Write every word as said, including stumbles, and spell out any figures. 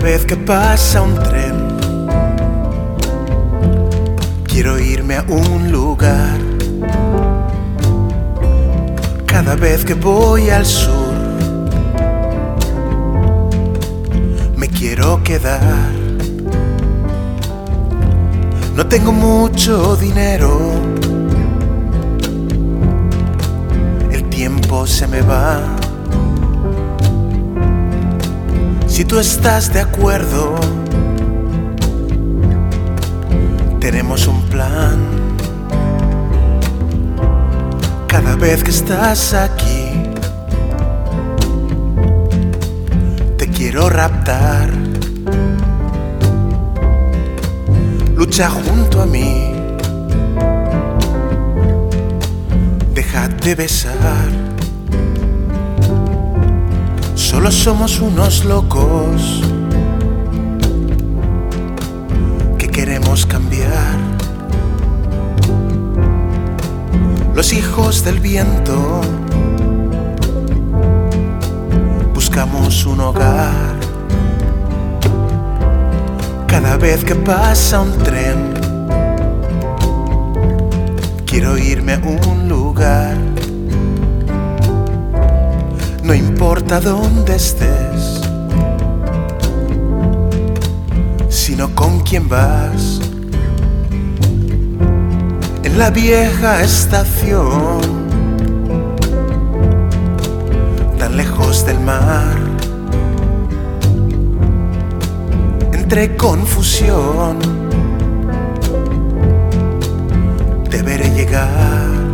vez que pasa un tren, quiero irme a un lugar. Cada vez que voy al sur, me quiero quedar. No tengo mucho dinero, el tiempo se me va. Si tú estás de acuerdo, tenemos un plan. Cada vez que estás aquí, te quiero raptar. Lucha junto a mí, déjate besar. Solo somos unos locos que queremos cambiar. Los hijos del viento buscamos un hogar. Cada vez que pasa un tren, quiero irme a un lugar. No importa dónde estés, sino con quién vas. En la vieja estación, tan lejos del mar, entre confusión, deberé llegar.